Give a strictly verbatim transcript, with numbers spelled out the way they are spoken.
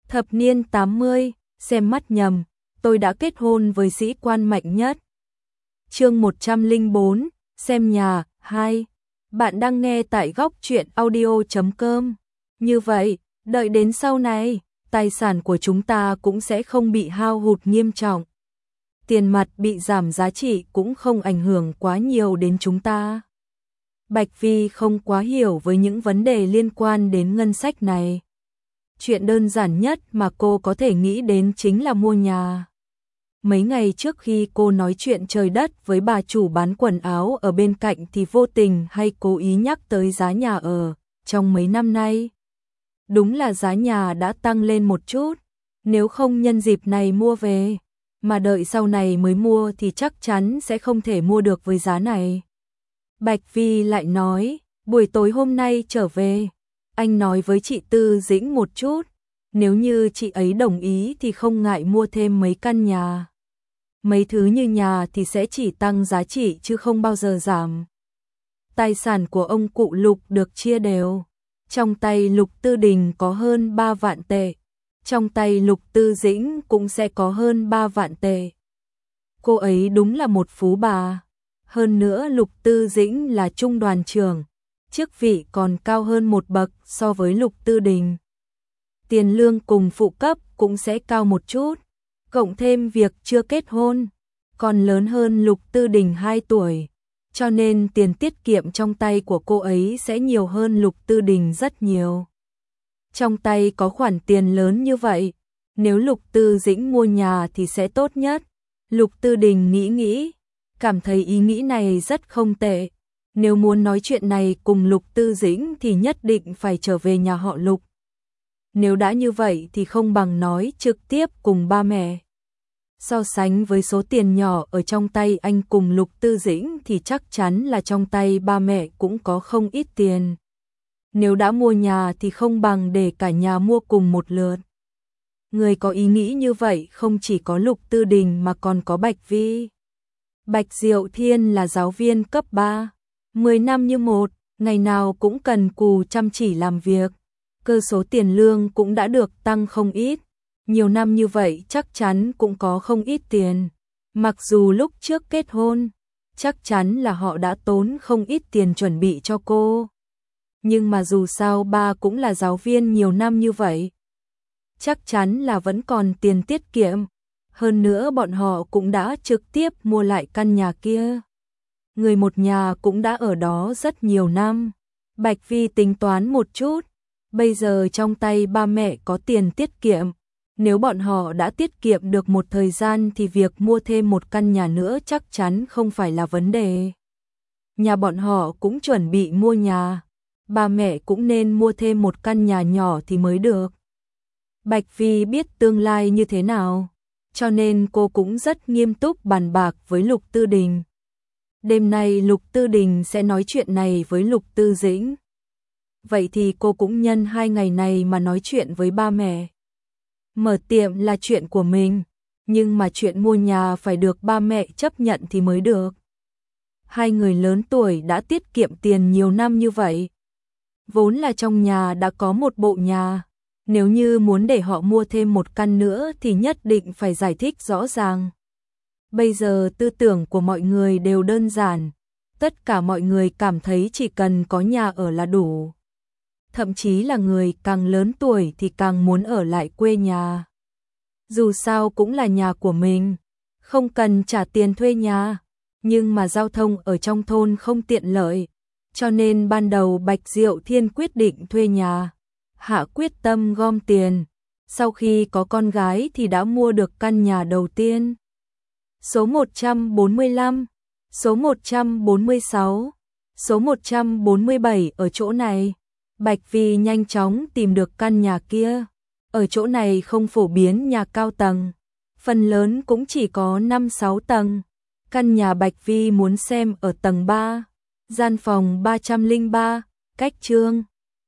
Thập niên tám mươi, xem mắt nhầm, tôi đã kết hôn với sĩ quan mạnh nhất. Chương một trăm lẻ bốn, xem nhà, hai. Bạn đang nghe tại góc truyện audio chấm com. Như vậy, đợi đến sau này, tài sản của chúng ta cũng sẽ không bị hao hụt nghiêm trọng. Tiền mặt bị giảm giá trị cũng không ảnh hưởng quá nhiều đến chúng ta. Bạch Vi không quá hiểu với những vấn đề liên quan đến ngân sách này. Chuyện đơn giản nhất mà cô có thể nghĩ đến chính là mua nhà. Mấy ngày trước khi cô nói chuyện trời đất với bà chủ bán quần áo ở bên cạnh thì vô tình hay cố ý nhắc tới giá nhà ở. Trong mấy năm nay, đúng là giá nhà đã tăng lên một chút. Nếu không nhân dịp này mua về, mà đợi sau này mới mua thì chắc chắn sẽ không thể mua được với giá này. Bạch Vi lại nói, buổi tối hôm nay trở về, anh nói với chị Tư Dĩnh một chút, nếu như chị ấy đồng ý thì không ngại mua thêm mấy căn nhà. Mấy thứ như nhà thì sẽ chỉ tăng giá trị chứ không bao giờ giảm. Tài sản của ông cụ Lục được chia đều. Trong tay Lục Tư Đình có hơn ba vạn tệ. Trong tay Lục Tư Dĩnh cũng sẽ có hơn ba vạn tệ. Cô ấy đúng là một phú bà. Hơn nữa Lục Tư Dĩnh là trung đoàn trưởng, chức vị còn cao hơn một bậc so với Lục Tư Đình. Tiền lương cùng phụ cấp cũng sẽ cao một chút, cộng thêm việc chưa kết hôn, còn lớn hơn Lục Tư Đình hai tuổi, cho nên tiền tiết kiệm trong tay của cô ấy sẽ nhiều hơn Lục Tư Đình rất nhiều. Trong tay có khoản tiền lớn như vậy, nếu Lục Tư Dĩnh mua nhà thì sẽ tốt nhất. Lục Tư Đình nghĩ nghĩ, cảm thấy ý nghĩ này rất không tệ. Nếu muốn nói chuyện này cùng Lục Tư Dĩnh thì nhất định phải trở về nhà họ Lục. Nếu đã như vậy thì không bằng nói trực tiếp cùng ba mẹ. So sánh với số tiền nhỏ ở trong tay anh cùng Lục Tư Dĩnh thì chắc chắn là trong tay ba mẹ cũng có không ít tiền. Nếu đã mua nhà thì không bằng để cả nhà mua cùng một lượt. Người có ý nghĩ như vậy không chỉ có Lục Tư Đình mà còn có Bạch Vi. Bạch Diệu Thiên là giáo viên cấp ba, mười năm như một, ngày nào cũng cần cù chăm chỉ làm việc. Cơ số tiền lương cũng đã được tăng không ít, nhiều năm như vậy chắc chắn cũng có không ít tiền. Mặc dù lúc trước kết hôn, chắc chắn là họ đã tốn không ít tiền chuẩn bị cho cô. Nhưng mà dù sao ba cũng là giáo viên nhiều năm như vậy, chắc chắn là vẫn còn tiền tiết kiệm. Hơn nữa bọn họ cũng đã trực tiếp mua lại căn nhà kia. Người một nhà cũng đã ở đó rất nhiều năm. Bạch Vi tính toán một chút, bây giờ trong tay ba mẹ có tiền tiết kiệm. Nếu bọn họ đã tiết kiệm được một thời gian thì việc mua thêm một căn nhà nữa chắc chắn không phải là vấn đề. Nhà bọn họ cũng chuẩn bị mua nhà, ba mẹ cũng nên mua thêm một căn nhà nhỏ thì mới được. Bạch Vi biết tương lai như thế nào, cho nên cô cũng rất nghiêm túc bàn bạc với Lục Tư Đình. Đêm nay Lục Tư Đình sẽ nói chuyện này với Lục Tư Dĩnh. Vậy thì cô cũng nhân hai ngày này mà nói chuyện với ba mẹ. Mở tiệm là chuyện của mình, nhưng mà chuyện mua nhà phải được ba mẹ chấp nhận thì mới được. Hai người lớn tuổi đã tiết kiệm tiền nhiều năm như vậy. Vốn là trong nhà đã có một bộ nhà. Nếu như muốn để họ mua thêm một căn nữa thì nhất định phải giải thích rõ ràng. Bây giờ tư tưởng của mọi người đều đơn giản. Tất cả mọi người cảm thấy chỉ cần có nhà ở là đủ. Thậm chí là người càng lớn tuổi thì càng muốn ở lại quê nhà. Dù sao cũng là nhà của mình, không cần trả tiền thuê nhà. Nhưng mà giao thông ở trong thôn không tiện lợi, cho nên ban đầu Bạch Diệu Thiên quyết định thuê nhà. Hạ quyết tâm gom tiền, sau khi có con gái thì đã mua được căn nhà đầu tiên. Số một trăm bốn mươi lăm, số một trăm bốn mươi sáu, số một trăm bốn mươi bảy ở chỗ này. Bạch Vi nhanh chóng tìm được căn nhà kia. Ở chỗ này không phổ biến nhà cao tầng, phần lớn cũng chỉ có năm sáu tầng. Căn nhà Bạch Vi muốn xem ở tầng ba, gian phòng ba trăm lẻ ba, cách Trương